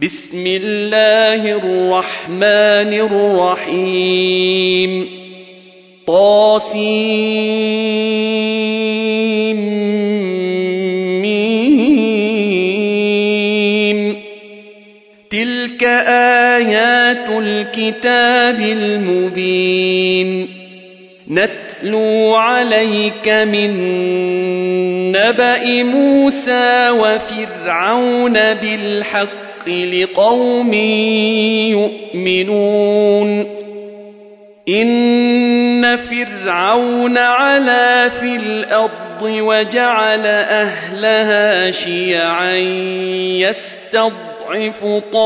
بسم الله الرحمن الرحيم طاسيم تلك آيات الكتاب المبين نتلو عليك من نبأ موسى وفرعون بالحق لقوم يؤمنون إن فرعون علا في الأرض وجعل أهلها شيعا يستضعف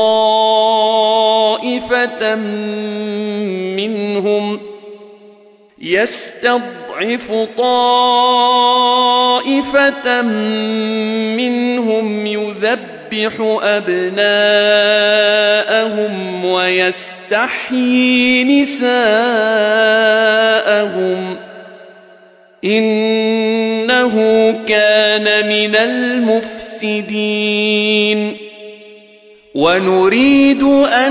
طائفة منهم يذبح أبناءهم ويستحيي نساءهم إنه كان من المفسدين ونريد أن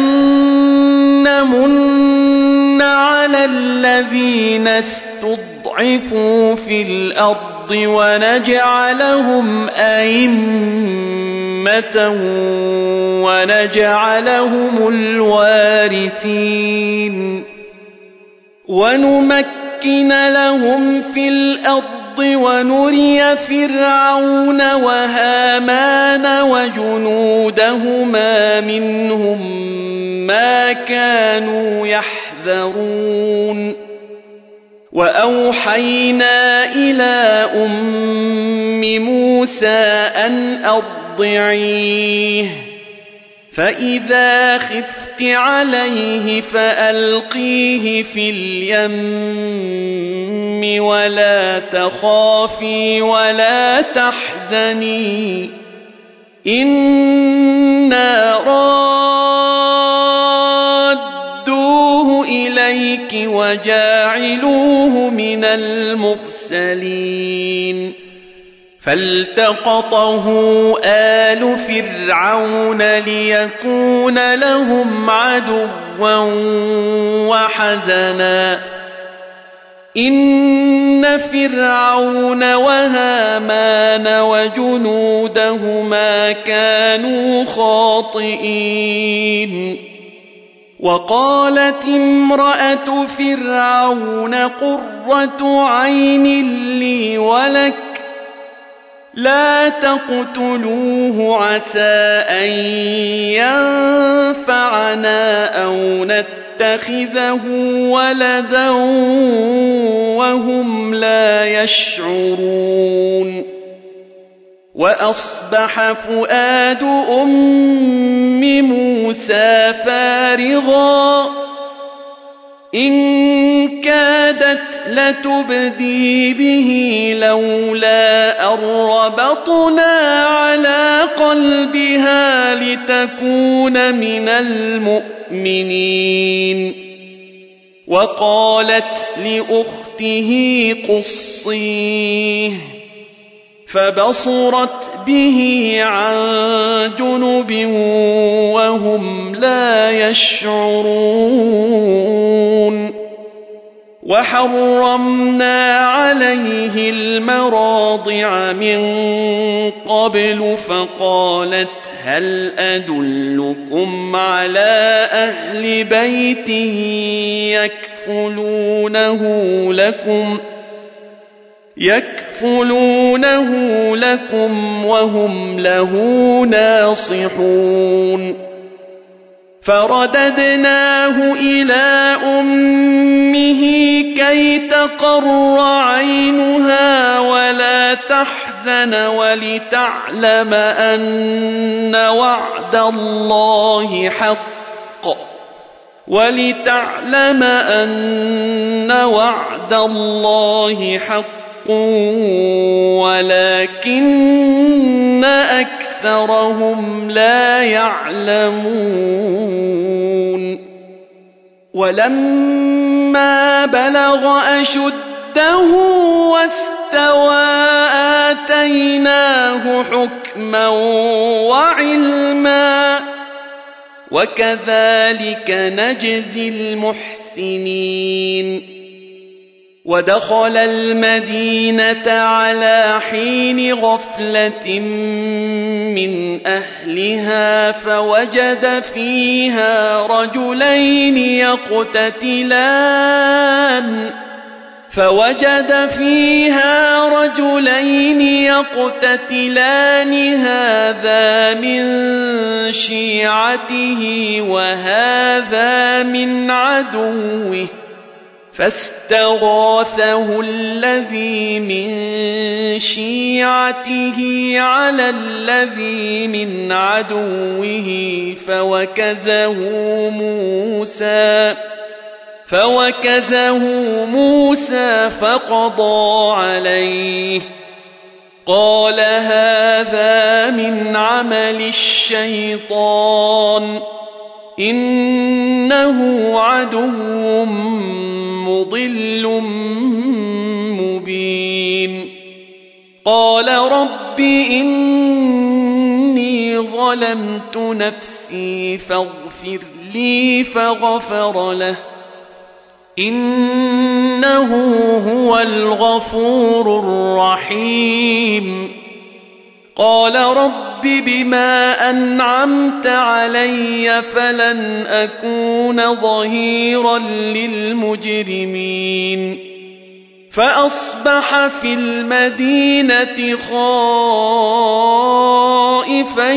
نمن على الذين استضعفوا في الأرض ونجعلهم أئمة ونجعلهم الوارثين ونمكن لهم في الأرض ونري فرعون وهامان وجنودهما منهم ما كانوا يحذرون وأوحينا إلى أم موسى أن أرضعيه فإذا خفت عليه فألقيه في اليم ولا تخافي ولا تحزني إنا رادوه إليك وجاعلوه من المرسلين فالتقطه آل فرعون ليكون لهم عدوا وحزنا إن فرعون وهامان وجنودهما كانوا خاطئين وقالت امرأة فرعون قرة عين لي ولك لا تقتلوه عسى أن ينفعنا أو نتخذه ولدا وهم لا يشعرون وأصبح فؤاد أم موسى فارغا إن كادت لتبدي به لولا أن ربطنا على قلبها لتكون من المؤمنين وقالت لأخته قصيه فبصرت به عن جنب وهم لا يشعرون وحرمنا عليه المراضع من قبل فقالت هل أدلكم على أهل بيت يكفلونه لكم وهم له ناصحون فرددناه إلى أمه كي تقر عينها ولا تحزن ولتعلم أن وعد الله حق ولكن أكثرهم لا يعلمون ولما بلغ أشده واستوى آتيناه حكما وعلما وكذلك نجزي المحسنين. ودخل المدينة على حين غفلة من أهلها فوجد فيها رجلين يقتتلان هذا من شيعته وهذا من عدوه فاستغاثه الذي من شيعته على الذي من عدوه فوكزه موسى فقضى عليه قال هذا من عمل الشيطان إنه عدو مضل مبين. قال رب إني ظلمت نفسي فاغفر لي فغفر له إنه هو الغفور الرحيم. قال رب بما أنعمت علي فلن أكون ظهيرا للمجرمين. فأصبح في المدينة خائفا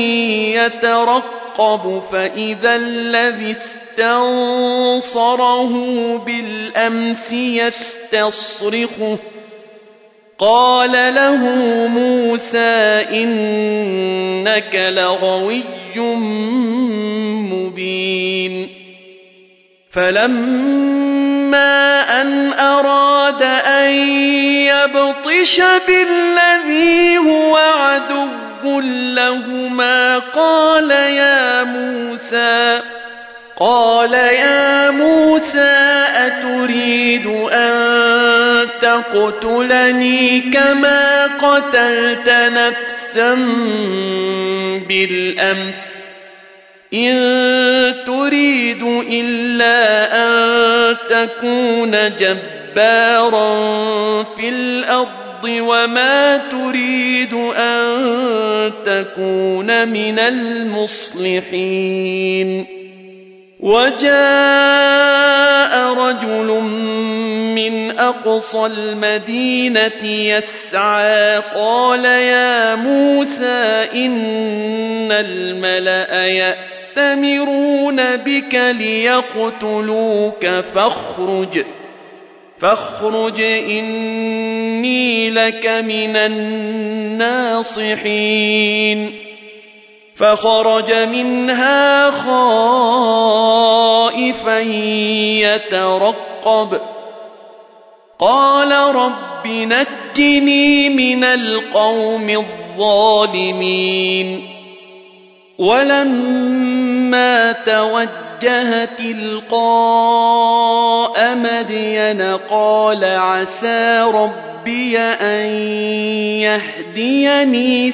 يترقب فإذا الذي استنصره بالأمس يستصرخه قال له موسى إنك لغوي مبين. فلما أن أراد أن يبطش بالذي هو عدو لهما قال يا موسى أتريد أن تقتلني كما قتلت نفسا بالأمس إن تريد إلا أن تكون جبارا في الأرض وما تريد أن تكون من المصلحين. وجاء رجل من أقصى المدينة يسعى قال يا موسى إن الملأ يأتمرون بك ليقتلوك فاخرج إني لك من الناصحين. فخرج منها خائفا يترقب قال رب نجني من القوم الظالمين. ولما توجه تلقاء مدين قال عسى ربي أن يهديني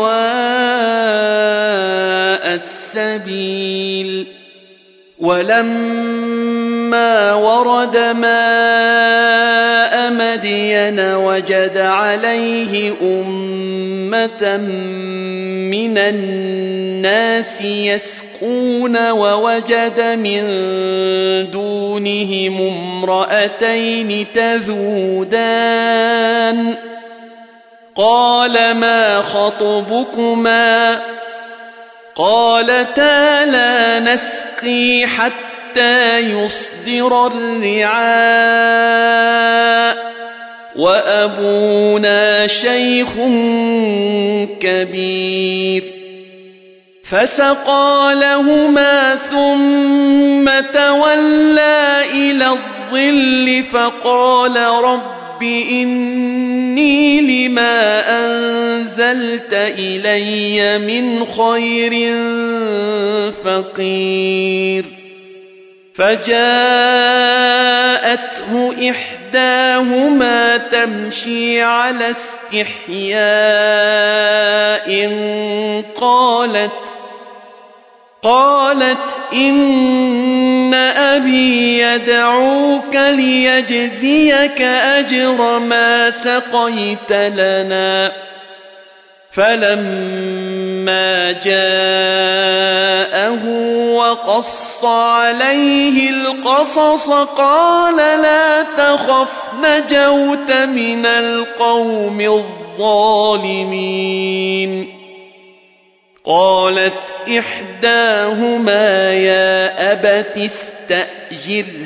سواء السبيل. ولما ورد ماء مدين وجد عليه أمة من الناس يسقون ووجد من دونهم امرأتين تذودان قال ما خطبكما قالتا لا نسقي حتى يصدر الرعاء وأبونا شيخ كبير. فسقى لهما ثم تولى إلى الظل فقال رب إني لما أنزلت إلي من خير فقير. فجاءته إحداهما تمشي على استحياء قالت إن أبي يدعوك ليجزيك أجر ما سقيت لنا. فلما جاءه وقص عليه القصص قال لا تخف نجوت من القوم الظالمين. قالت إحداهما يا أبت استأجره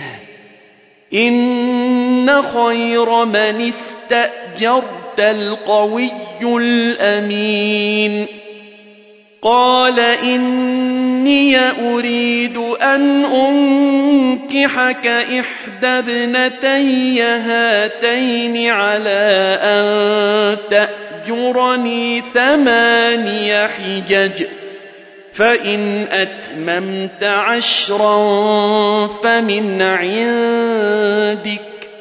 إن خير من استأجرت القوي الأمين. قال إني أريد أن أنكحك إحدى ابنتي هاتين على أن تأجرني 8 حجج فإن أتممت 10 فمن عندك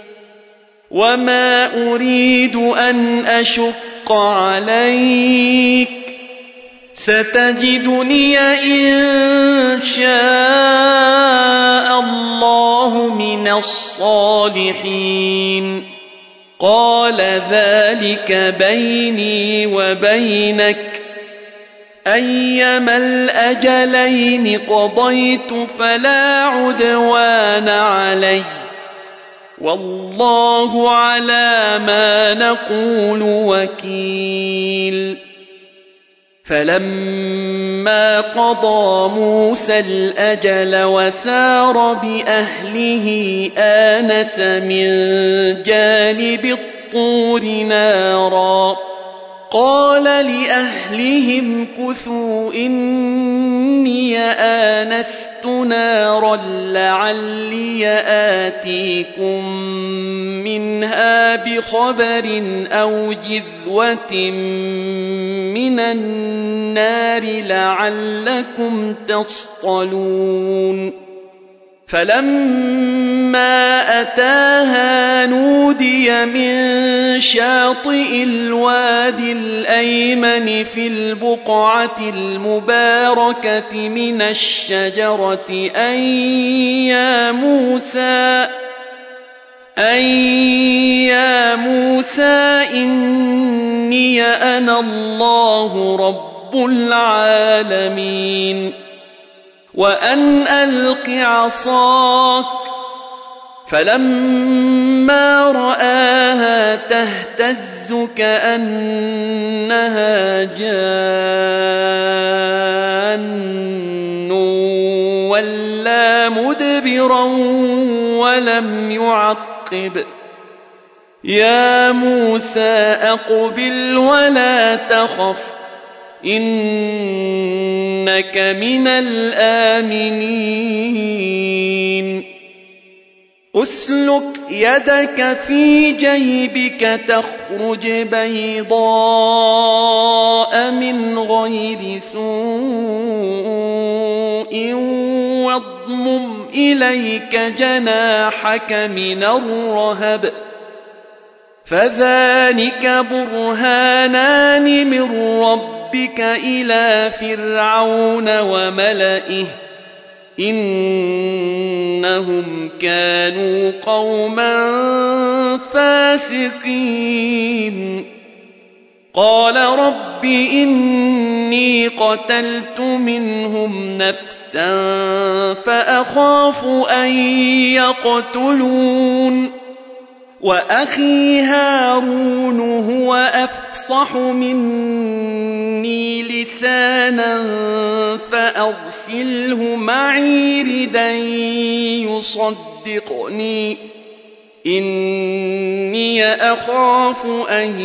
وما أريد أن أشق عليك ستجدني إن شاء الله من الصالحين. قال ذلك بيني وبينك أيما الأجلين قضيت فلا عدوان علي والله على ما نقول وكيل. فلما قضى موسى الأجل وسار بأهله آنس من جانب الطور نارا قال لأهلهم كثوا إني آنست نارا لعلي آتيكم منها بخبر أو جذوة من النار لعلكم تصطلون. فلما أتاها نودي من شاطئ الوادي الأيمن في البقعة المباركة من الشجرة أن يا موسى إني أنا الله رب العالمين وأن ألق عصاك. فلما رآها تهتز كأنها جان ولا مدبرا ولم يعقب. يا موسى أقبل ولا تخف إنك من الآمنين. أسلك يدك في جيبك تخرج بيضاء من غير سوء واضمم إليك جناحك من الرهب فذلك برهانان من ربك إلى فرعون وملئه إنهم كانوا قوما فاسقين. قال رب إني قتلت منهم نفسا فأخاف أن يقتلون وأخي هارون هو أفصح مني لسانا فأرسله معي ردا يصدقني إني أخاف أن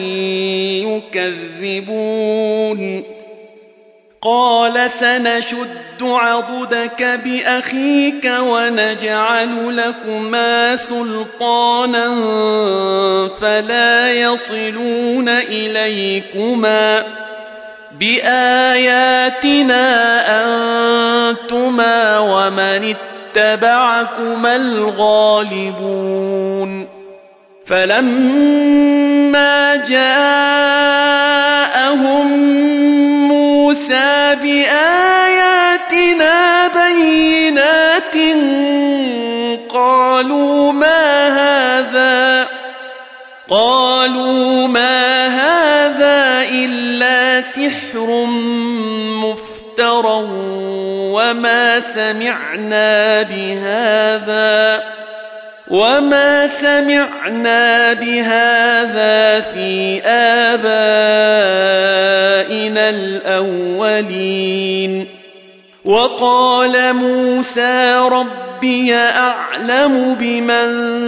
يكذبون. قال سنشد عضدك بأخيك ونجعل لكما سلطانا فلا يصلون إليكما بآياتنا أنتما ومن اتبعكما الغالبون. فلما جاءهم موسى بآياتنا آيَاتٍ قالوا ما هذا إلا سحر مفترى وما سمعنا بهذا في آبائنا الأولين. وقال موسى ربي أعلم بمن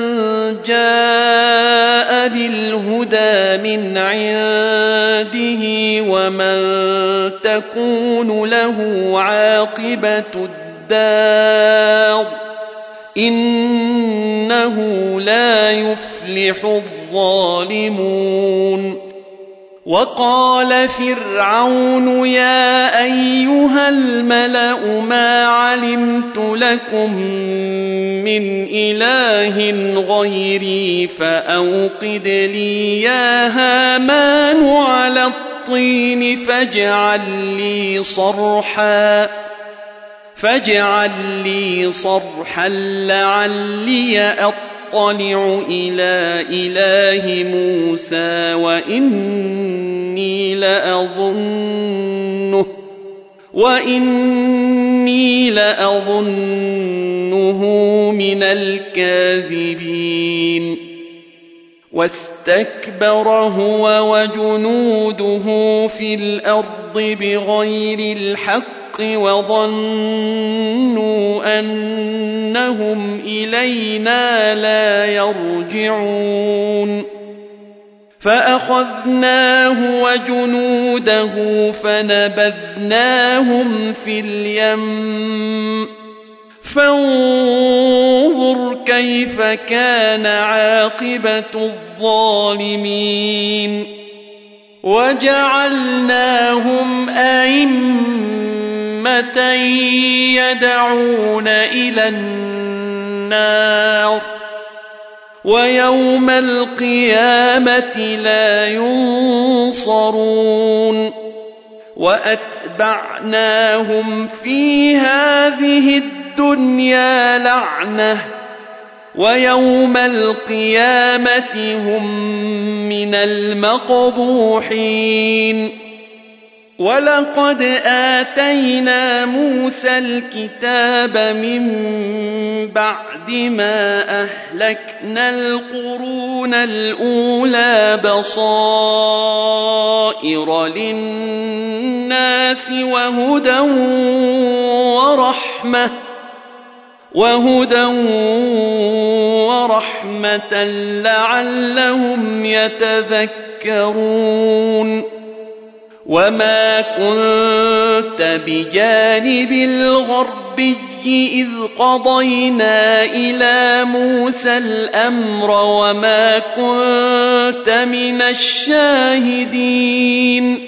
جاء بالهدى من عنده ومن تكون له عاقبة الدار إنه لا يفلح الظالمون. وقال فرعون يا أيها الملأ ما علمت لكم من إله غيري فأوقد لي يا هامان على الطين فاجعل لي صرحا لعلي أطلع إلى إله موسى وإني لأظنه من الكاذبين. واستكبر هو وجنوده في الأرض بغير الحق وظنوا أنهم إلينا لا يرجعون. فأخذناه وجنوده فنبذناهم في اليم فانظر كيف كان عاقبة الظالمين. وجعلناهم أئمة يدعون إلى النار ويوم القيامة لا ينصرون. وأتبعناهم في هذه الدنيا لعنة ويوم القيامة هم من المقبوحين. ولقد آتينا موسى الكتاب من بعد ما أهلكنا القرون الأولى بصائر للناس وهدى ورحمة لعلهم يتذكرون. وما كنت بجانب الغربي إذ قضينا إلى موسى الأمر وما كنت من الشاهدين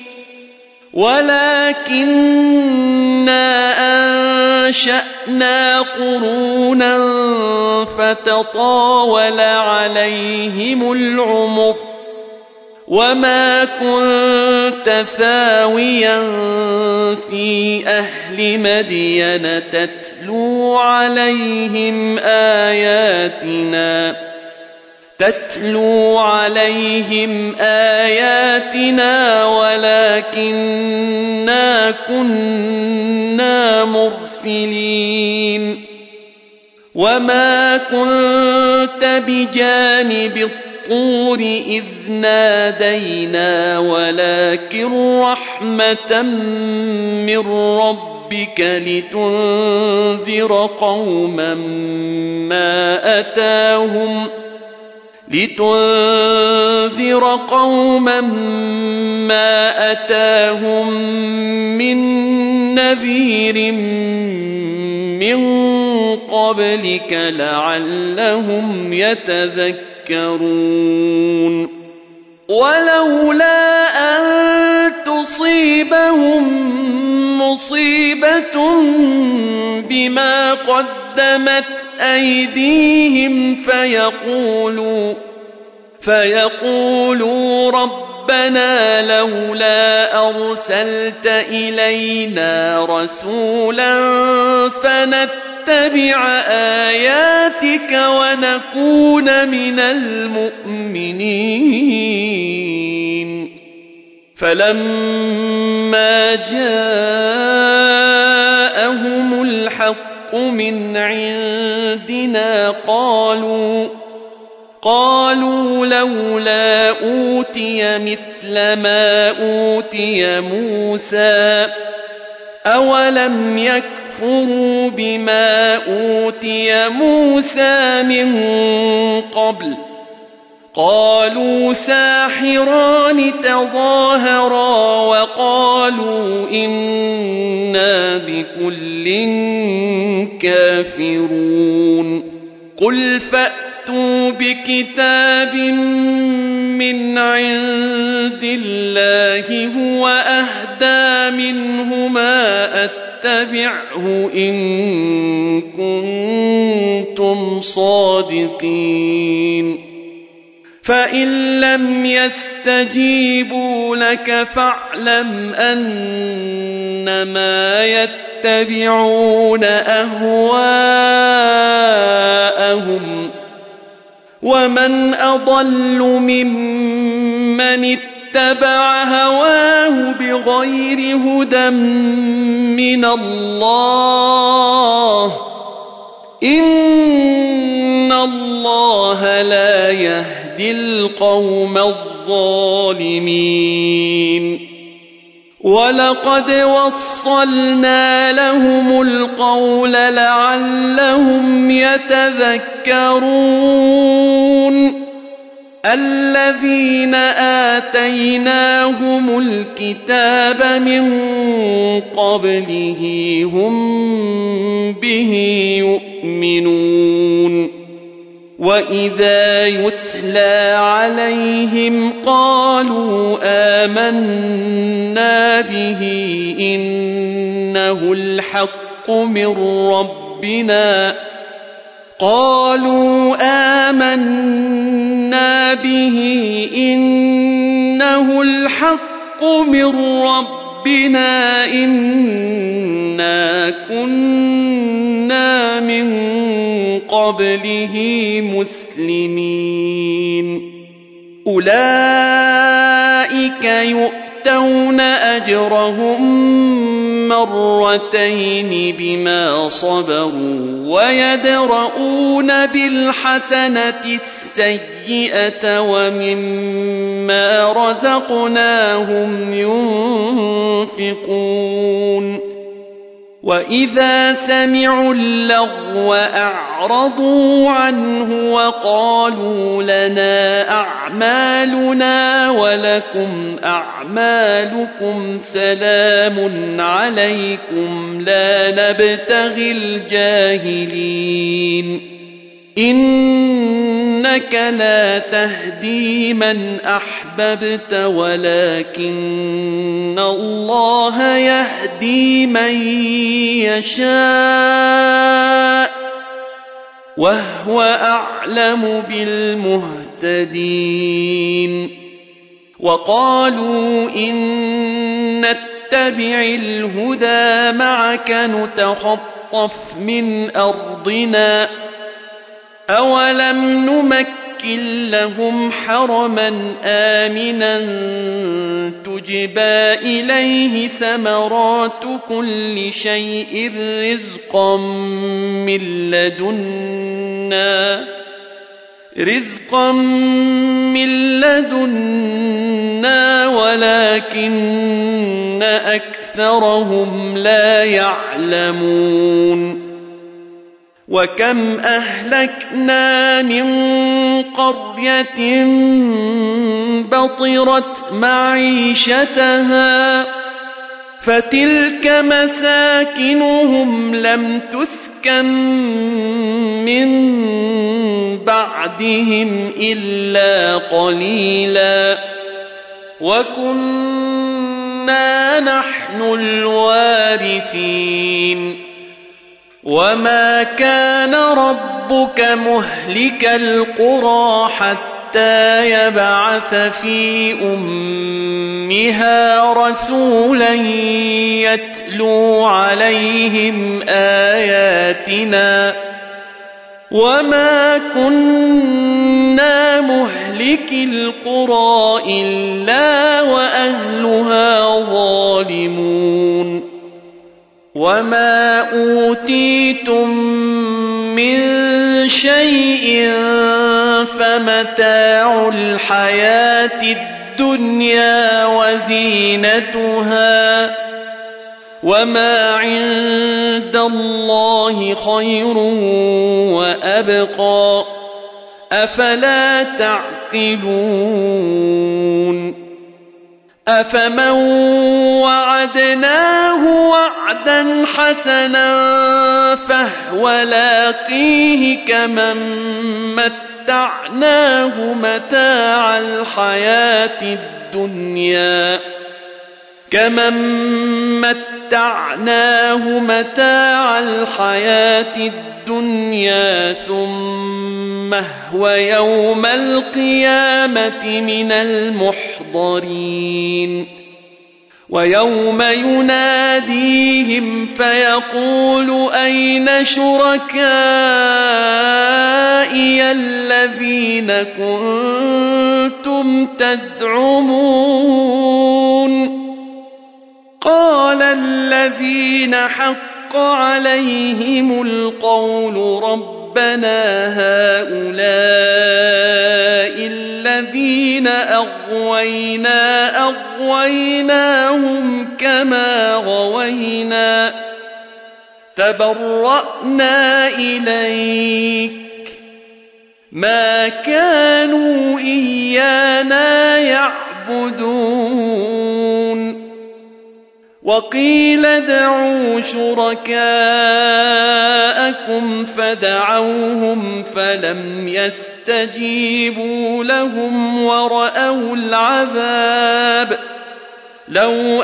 ولكننا أنشأنا قرونا فتطاول عليهم العمر وما كنت ثاويا في أهل مدين تتلو عليهم آياتنا ولكننا كنا مرسلين. وما كنت بجانب الطور إذ نادينا ولكن رحمة من ربك لتنذر قوما ما أتاهم من نذير من قبلك لعلهم يتذكرون. ولولا أن تصيبهم مصيبة بما قدمت أيديهم فيقولوا ربنا لولا أرسلت إلينا رسولا ونتبع آياتك ونكون من المؤمنين فلما جاءهم الحق من عندنا قالوا لولا أوتي مثل ما أوتي موسى أولم يكفروا بما أوتي موسى من قبل قالوا ساحران تظاهرا وقالوا إنا بكل كافرون قل فأتوا بكتاب من عند الله هو أهدى منهما أتبعه إن كنتم صادقين فإن لم يستجيبوا لك فاعلم أنما يتبعون أهواءهم ومن أضل ممن اتبع هواه بغير هدى من الله إن الله لا يهدي القوم الظالمين ولقد وصلنا لهم القول لعلهم يتذكرون الذين آتيناهم الكتاب من قبله هم به يؤمنون وإذا يتلى عليهم قالوا آمنا به إنه الحق من ربنا إنا كنا من قبله مسلمين أولئك يؤتون أجرهم مرتين بما صبروا ويدرؤون بالحسنة السيئة ومما رزقناهم ينفقون وإذا سمعوا اللغو أعرضوا عنه وقالوا لنا أعمالنا ولكم أعمالكم سلام عليكم لا نبتغي الجاهلين إنك لا تهدي من أحببت ولكن الله يهدي من يشاء وهو أعلم بالمهتدين وقالوا إن نتبع الهدى معك نتخطف من أرضنا أولم نمكن لهم حرما آمنا تجبى إليه ثمرات كل شيء رزقا من لدنا ولكن أكثرهم لا يعلمون وكم أهلكنا من قرية بطرت معيشتها فتلك مساكنهم لم تسكن من بعدهم إلا قليلا وكنا نحن الوارثين وما كان ربك مهلك القرى حتى يبعث في أمها رسولا يتلو عليهم آياته آياتنا وما كنا مهلكي القرى إلا وأهلها ظالمون وما أوتيتم من شيء فمتاع الحياة الدنيا وزينتها وما عند الله خير وأبقى أفلا تعقلون أفمن وعدناه وعدا حسنا فهو لاقيه كمن متعناه متاع الحياة الدنيا ثم هو يوم القيامة من المحضرين ويوم يناديهم فيقول أين شركائي الذين كنتم تزعمون قال الذين حق عليهم القول ربنا هؤلاء الذين أغويناهم كما غوينا تبرأنا إليك ما كانوا إيانا يعبدون وقيل ادعوا شركاءكم فدعوهم فلم يستجيبوا لهم ورأوا العذاب لو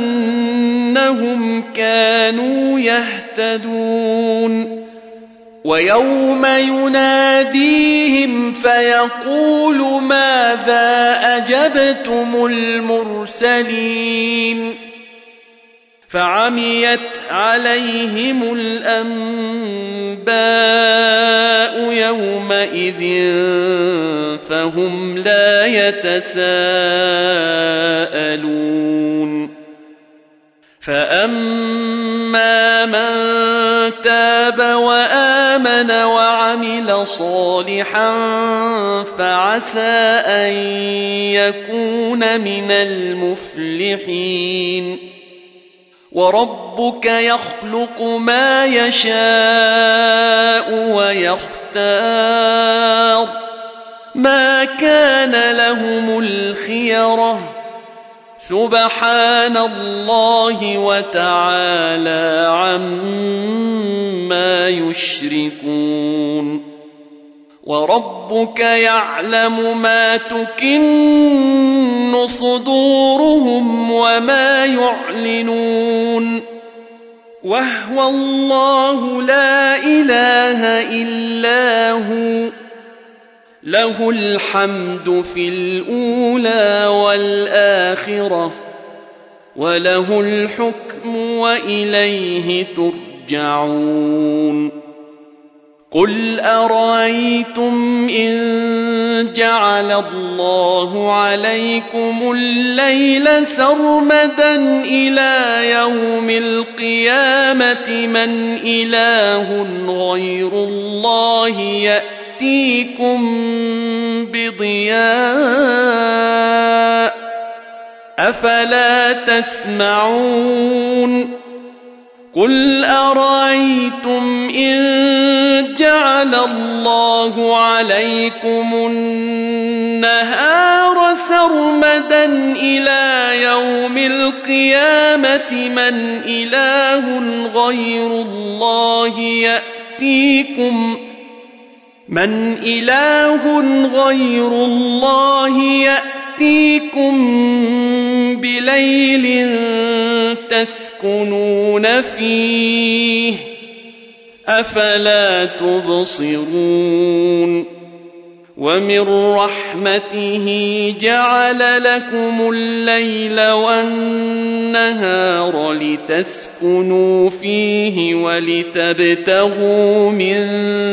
أنهم كانوا يهتدون ويوم يناديهم فيقول ماذا أجبتم المرسلين فعميت عليهم الأنباء يومئذ فهم لا يتساءلون فأما من تاب وآمن وعمل صالحا فعسى أن يكون من المفلحين وربك يخلق ما يشاء ويختار ما كان لهم الخيرة سبحان الله وتعالى عما يشركون وربك يعلم ما تكن صدورهم وما يعلنون وهو الله لا إله إلا هو له الحمد في الأولى والآخرة وله الحكم وإليه ترجعون قل أرأيتم إن جعل الله عليكم الليل سرمدا إلى يوم القيامة من إله غير الله يأتيكم بضياء أفلا تسمعون قل أرأيتم إن جعل الله عليكم النهار سرمدا إلى يوم القيامة من إله غير الله يأتيكم بليل تسكنون فيه أفلا تبصرون ومن رحمته جعل لكم الليل والنهار لتسكنوا فيه ولتبتغوا من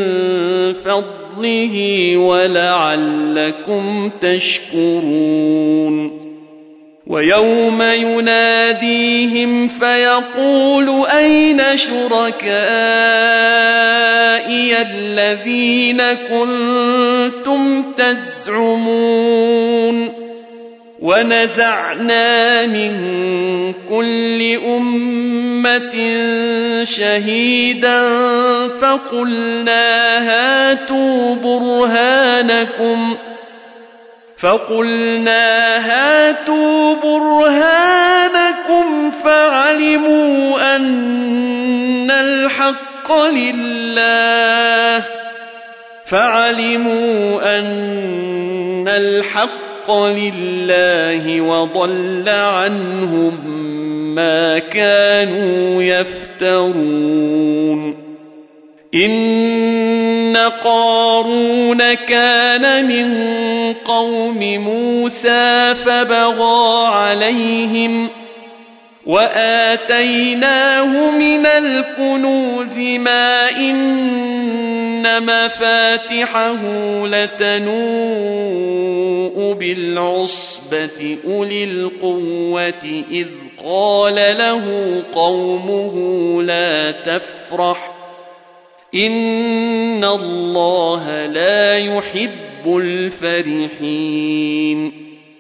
فضله ولعلكم تشكرون ويوم يناديهم فيقول أين شركائي الذين كنتم تزعمون ونزعنا من كل أمة شهيدا فقلنا هاتوا برهانكم فعلموا أن الحق لله وضل عنهم ما كانوا يفترون إن قارون كان من قوم موسى فبغى عليهم وآتيناه من الكنوز ما إن مفاتحه لتنوء بالعصبة أولي القوة إذ قال له قومه لا تفرح إن الله لا يحب الفرحين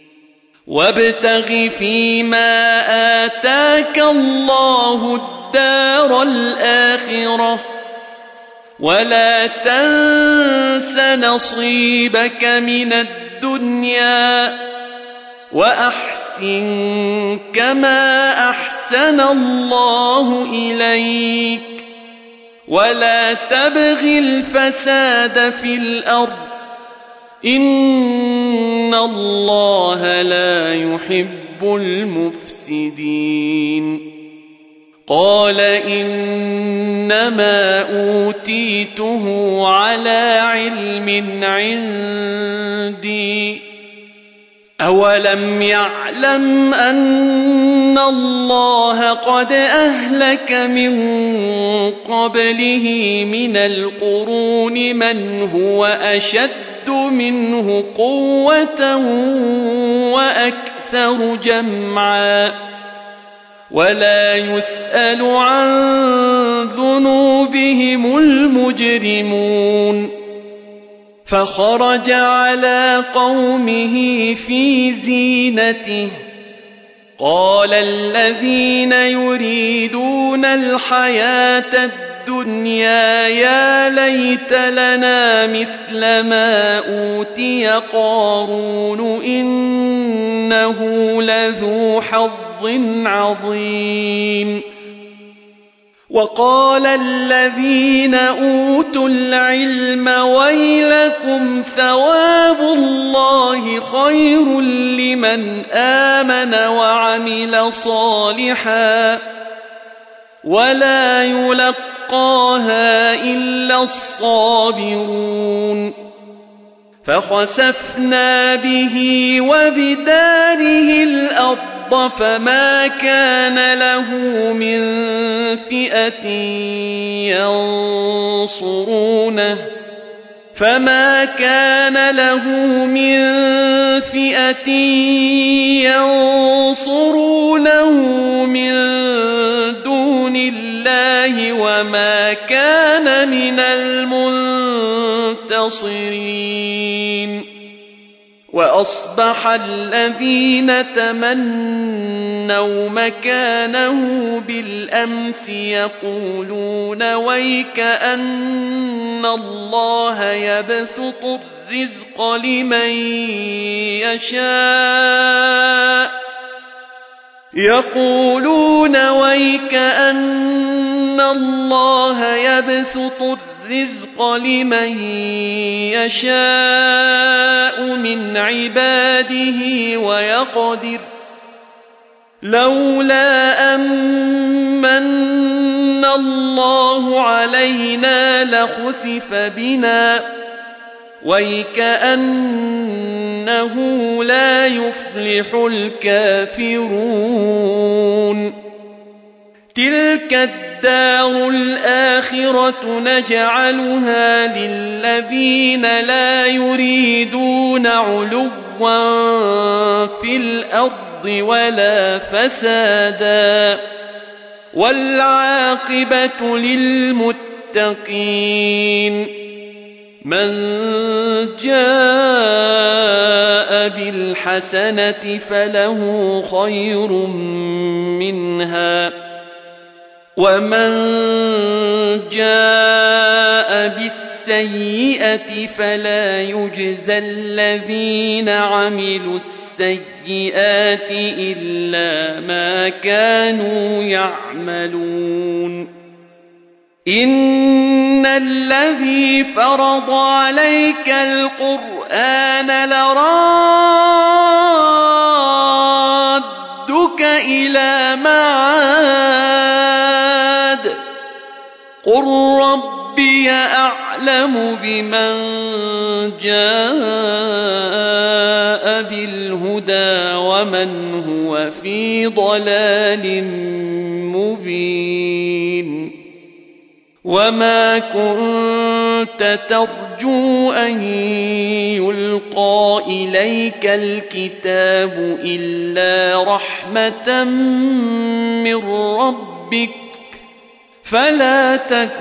وابتغ فيما آتاك الله الدار الآخرة ولا تنس نصيبك من الدنيا وأحسن كما أحسن الله إليك ولا تبغ الفساد في الأرض إن الله لا يحب المفسدين قال إنما أوتيته على علم عندي أولم يعلم أن الله قد أهلك من قبله من القرون من هو أشد منه قوة وأكثر جمعا ولا يسأل عن ذنوبهم المجرمون فخرج على قومه في زينته قال الذين يريدون الحياة الدنيا يا ليت لنا مثل ما أوتي قارون إنه لذو حظ عظيم وقال الذين أوتوا العلم ويلكم ثواب الله خير لمن آمن وعمل صالحا ولا يلقاها إلا الصابرون فخسفنا به وبداره الأرض فما كان له من فئة ينصرونه من دون الله وما كان من المنتصرين وأصبح الذين تمنوا مكانه بالأمس يقولون ويك أن الله يبسط الرزق لمن يشاء من عباده ويقدر لولا أمن الله علينا لخسف بنا وَيْكَأَنَّهُ لَا يُفْلِحُ الْكَافِرُونَ تِلْكَ الدَّارُ الْآخِرَةُ نَجْعَلُهَا لِلَّذِينَ لَا يُرِيدُونَ عُلُوًّا فِي الْأَرْضِ وَلَا فَسَادًا وَالْعَاقِبَةُ لِلْمُتَّقِينَ مَنْ جَاءَ بِالْحَسَنَةِ فَلَهُ خَيْرٌ مِنْهَا وَمَنْ جَاءَ بِالسَّيِّئَةِ فَلَا يُجْزَى الَّذِينَ عَمِلُوا السَّيِّئَاتِ إِلَّا مَا كَانُوا يَعْمَلُونَ إِنَّ الَّذِي فَرَضَ عَلَيْكَ الْقُرْآنَ لَرَادُّكَ إِلَىٰ مَعَادٍ قُل رَّبِّي أَعْلَمُ بِمَن جَاءَ بِالْهُدَىٰ وَمَنْ هُوَ فِي ضَلَالٍ مُّبِينٍ وَمَا كُنتَ تَرْجُو أَن يُلْقَىٰ إِلَيْكَ الْكِتَابُ إِلَّا رَحْمَةً مِّن رَّبِّكَ فَلَا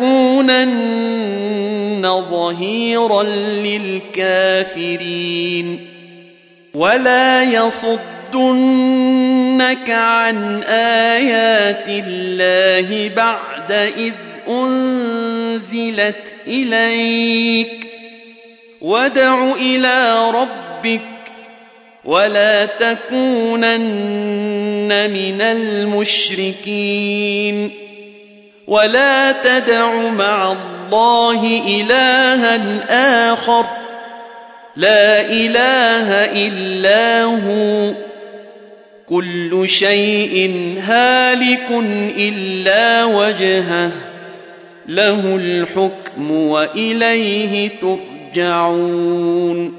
تَكُونَنَّ ظَهِيرًا لِّلْكَافِرِينَ وَلَا يَصُدُّنَّكَ عَنْ آيَاتِ اللَّهِ بَعْدَ إِذْ أُنزِلَتْ إِلَيْكَ وَادْعُ إِلَىٰ رَبِّكَ وَلَا تَكُونَنَّ مِنَ الْمُشْرِكِينَ وَلَا تَدْعُ مَعَ اللَّهِ إِلَٰهًا آخَرَ لَا إِلَٰهَ إِلَّا هُوَ كُلُّ شَيْءٍ هَالِكٌ إِلَّا وَجْهَهُ لَهُ الْحُكْمُ وَإِلَيْهِ تُرْجَعُونَ